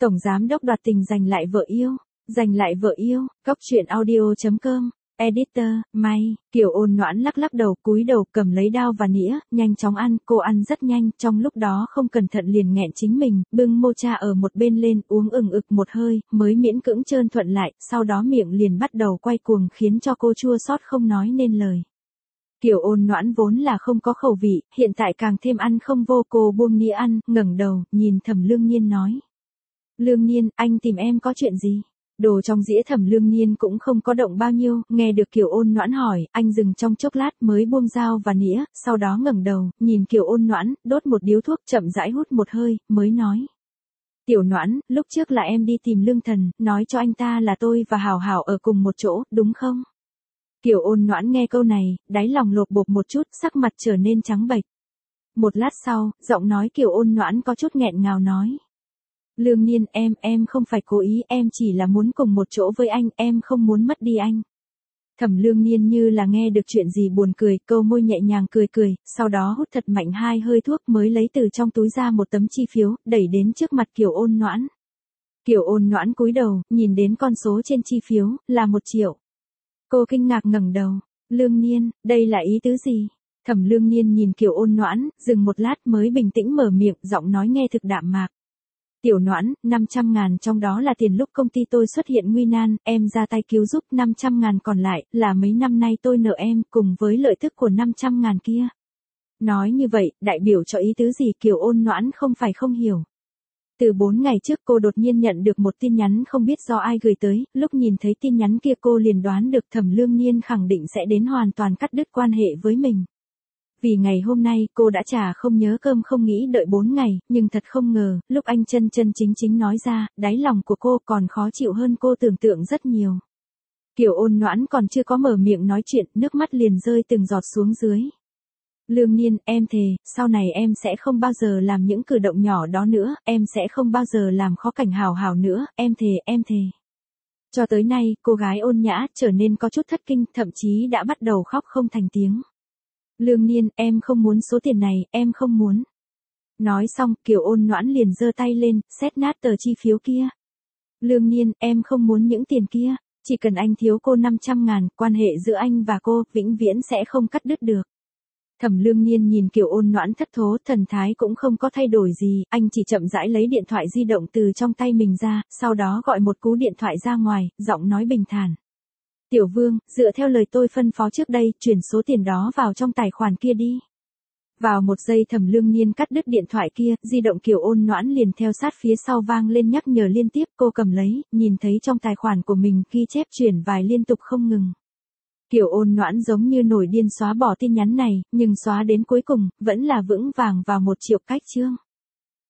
Tổng giám đốc đoạt tình giành lại vợ yêu. Giành lại vợ yêu, Góc truyện audio.com. Editor, May. Kiều Ôn Noãn lắc lắc đầu, cúi đầu cầm lấy dao và nĩa, nhanh chóng ăn, cô ăn rất nhanh, trong lúc đó không cẩn thận liền nghẹn chính mình, bưng mocha ở một bên lên, uống ực một hơi, mới miễn cưỡng trơn thuận lại, sau đó miệng liền bắt đầu quay cuồng khiến cho cô chua xót không nói nên lời. Kiều Ôn Noãn vốn là không có khẩu vị, hiện tại càng thêm ăn không vô, cô buông nĩa ăn, ngẩng đầu, nhìn Thẩm Lương Nhiên nói. Lương Nhiên, anh tìm em có chuyện gì? Đồ trong dĩa Thẩm Lương Nhiên cũng không có động bao nhiêu, nghe được Kiều Ôn Noãn hỏi, anh dừng trong chốc lát mới buông dao và nĩa, sau đó ngẩng đầu, nhìn Kiều Ôn Noãn, đốt một điếu thuốc, chậm rãi hút một hơi, mới nói. Tiểu Noãn, lúc trước là em đi tìm Lương Thần, nói cho anh ta là tôi và Hảo Hảo ở cùng một chỗ, đúng không? Kiều Ôn Noãn nghe câu này, đáy lòng lột bột một chút, sắc mặt trở nên trắng bệch. Một lát sau, giọng nói Kiều Ôn Noãn có chút nghẹn ngào nói. Lương Nhiên, em không phải cố ý, em chỉ là muốn cùng một chỗ với anh, em không muốn mất đi anh. Thẩm Lương Nhiên như là nghe được chuyện gì buồn cười, câu môi nhẹ nhàng cười, sau đó hút thật mạnh 2 hơi thuốc mới lấy từ trong túi ra một tấm chi phiếu, đẩy đến trước mặt Kiều Ôn Noãn. Kiều Ôn Noãn cúi đầu, nhìn đến con số trên chi phiếu, là 1 triệu. Cô kinh ngạc ngẩng đầu, Lương Nhiên, đây là ý tứ gì? Thẩm Lương Nhiên nhìn Kiều Ôn Noãn, dừng một lát mới bình tĩnh mở miệng, giọng nói nghe thực đạm mạc. Tiểu Noãn, 500.000 trong đó là tiền lúc công ty tôi xuất hiện nguy nan, em ra tay cứu giúp, 500.000 còn lại, là mấy năm nay tôi nợ em, cùng với lợi tức của 500.000 kia. Nói như vậy, đại biểu cho ý tứ gì? Kiều Ôn Noãn không phải không hiểu. Từ 4 ngày trước cô đột nhiên nhận được một tin nhắn không biết do ai gửi tới, lúc nhìn thấy tin nhắn kia cô liền đoán được Thẩm Lương Nhiên khẳng định sẽ đến hoàn toàn cắt đứt quan hệ với mình. Vì ngày hôm nay cô đã chả không nhớ cơm không nghĩ đợi 4 ngày, nhưng thật không ngờ, lúc anh chân chính nói ra, đáy lòng của cô còn khó chịu hơn cô tưởng tượng rất nhiều. Kiều Ôn Noãn còn chưa có mở miệng nói chuyện, nước mắt liền rơi từng giọt xuống dưới. Lương Nhiên, em thề, sau này em sẽ không bao giờ làm những cử động nhỏ đó nữa, em sẽ không bao giờ làm khó cảnh Hảo Hảo nữa, em thề. Cho tới nay, cô gái ôn nhã trở nên có chút thất kinh, thậm chí đã bắt đầu khóc không thành tiếng. Lương Nhiên, em không muốn số tiền này, em không muốn. Nói xong, Kiều Ôn Noãn liền giơ tay lên, xét nát tờ chi phiếu kia. Lương Nhiên, em không muốn những tiền kia, chỉ cần anh thiếu cô 500.000, quan hệ giữa anh và cô, vĩnh viễn sẽ không cắt đứt được. Thẩm Lương Nhiên nhìn Kiều Ôn Noãn thất thố, thần thái cũng không có thay đổi gì, anh chỉ chậm rãi lấy điện thoại di động từ trong tay mình ra, sau đó gọi một cú điện thoại ra ngoài, giọng nói bình thản. Tiểu Vương, dựa theo lời tôi phân phó trước đây, chuyển số tiền đó vào trong tài khoản kia đi. Vào một giây Thẩm Lương Nhiên cắt đứt điện thoại kia, di động Kiều Ôn Noãn liền theo sát phía sau vang lên nhắc nhở liên tiếp, cô cầm lấy, nhìn thấy trong tài khoản của mình ghi chép chuyển vài liên tục không ngừng. Kiều Ôn Noãn giống như nổi điên xóa bỏ tin nhắn này, nhưng xóa đến cuối cùng, vẫn là vững vàng vào 1 triệu cách chương.